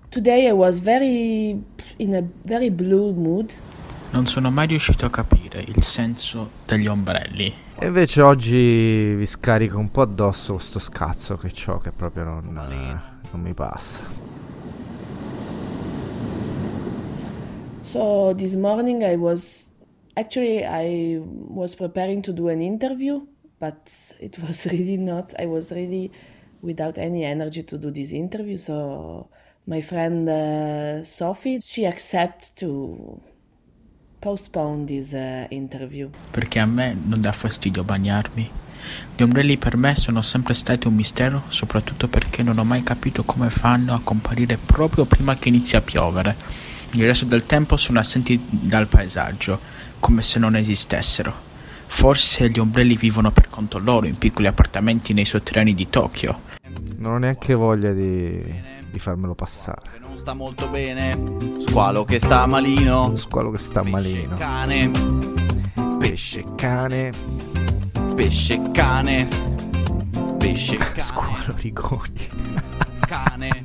Today I was in a very blue mood. Non sono mai riuscito a capire il senso degli ombrelli. E invece oggi vi scarico un po' addosso sto scazzo che ho, che proprio non mi passa. So this morning I was preparing to do an interview, but it was really not. I was really without any energy to do this interview. So my friend Sophie, she accepted to postpone this interview. Perché a me non dà fastidio bagnarmi. Gli ombrelli per me sono sempre stati un mistero, soprattutto perché non ho mai capito come fanno a comparire proprio prima che inizi a piovere. Il resto del tempo sono assenti dal paesaggio, come se non esistessero. Forse gli ombrelli vivono per conto loro in piccoli appartamenti nei sotterranei di Tokyo. Non ho neanche voglia di farmelo passare. Non sta molto bene, squalo che sta malino, Squalo che sta malino. cane, Pesce cane. pesce cane, pesce cane, Squalo rigoni. cane,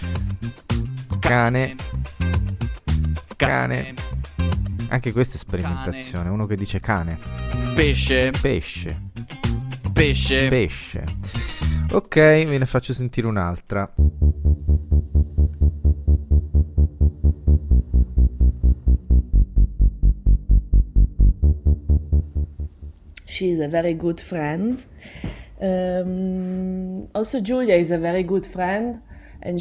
Cane. Cane. Anche questa è sperimentazione. Uno che dice cane. pesce, Pesce. pesce, Pesce. Ok, ve ne faccio sentire un'altra. She's a very good friend. Also, Julia is a very good friend, and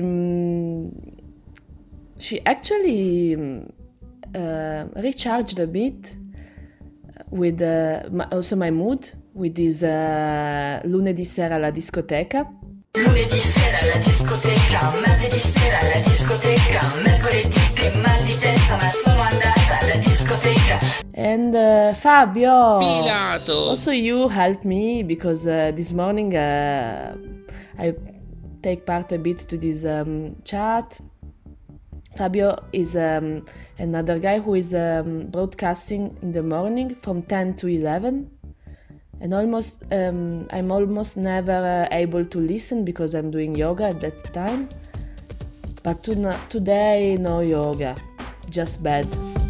she actually recharged a bit with also my mood with this lunedì sera alla discoteca. Lunedì sera alla discoteca, martedì sera alla discoteca, mercoledì che mal di testa ma sono andata alla discoteca. And Fabio, Pilato. also you helped me because this morning I take part a bit to this chat. Fabio is another guy who is broadcasting in the morning from 10 to 11. And I'm almost never able to listen because I'm doing yoga at that time. But today, no yoga, just bed.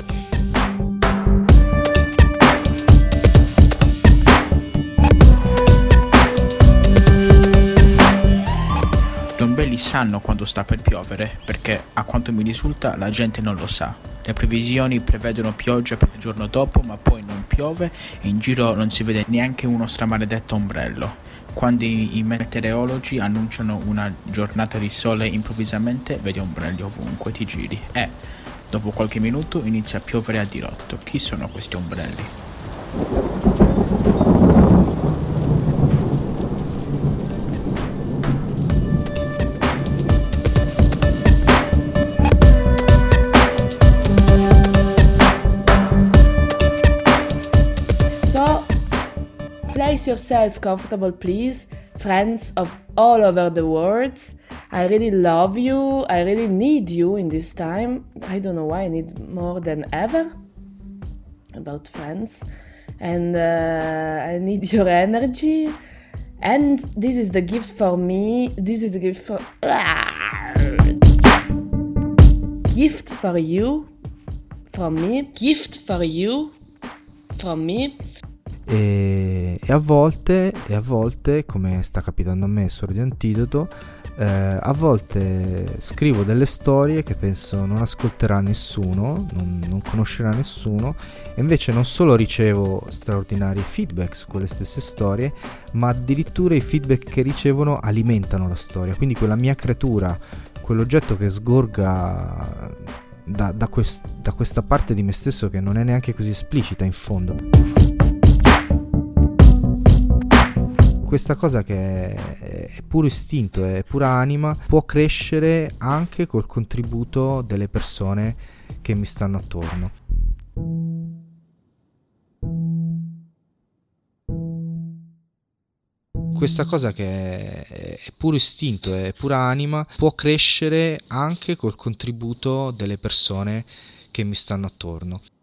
Gli ombrelli sanno quando sta per piovere, perché a quanto mi risulta la gente non lo sa. Le previsioni prevedono pioggia per il giorno dopo, ma poi non piove e in giro non si vede neanche uno stramaledetto ombrello. Quando i meteorologi annunciano una giornata di sole, improvvisamente vedi ombrelli ovunque ti giri e dopo qualche minuto inizia a piovere a dirotto. Chi sono questi ombrelli? Place yourself comfortable, please, friends of all over the world. I really love you. I really need you in this time. I don't know why I need more than ever about friends. And I need your energy. And this is the gift for me. This is the gift for... Gift for you. From me. Gift for you. From me. E a volte, come sta capitando a me su Radio Antidoto, a volte scrivo delle storie che penso non ascolterà nessuno, non conoscerà nessuno, e invece non solo ricevo straordinari feedback su quelle stesse storie, ma addirittura i feedback che ricevono alimentano la storia. Quindi quella mia creatura, quell'oggetto che sgorga da questa parte di me stesso che non è neanche così esplicita in fondo. Questa cosa che è puro istinto, è pura anima, può crescere anche col contributo delle persone che mi stanno attorno. Questa cosa che è puro istinto, è pura anima, può crescere anche col contributo delle persone che mi stanno attorno.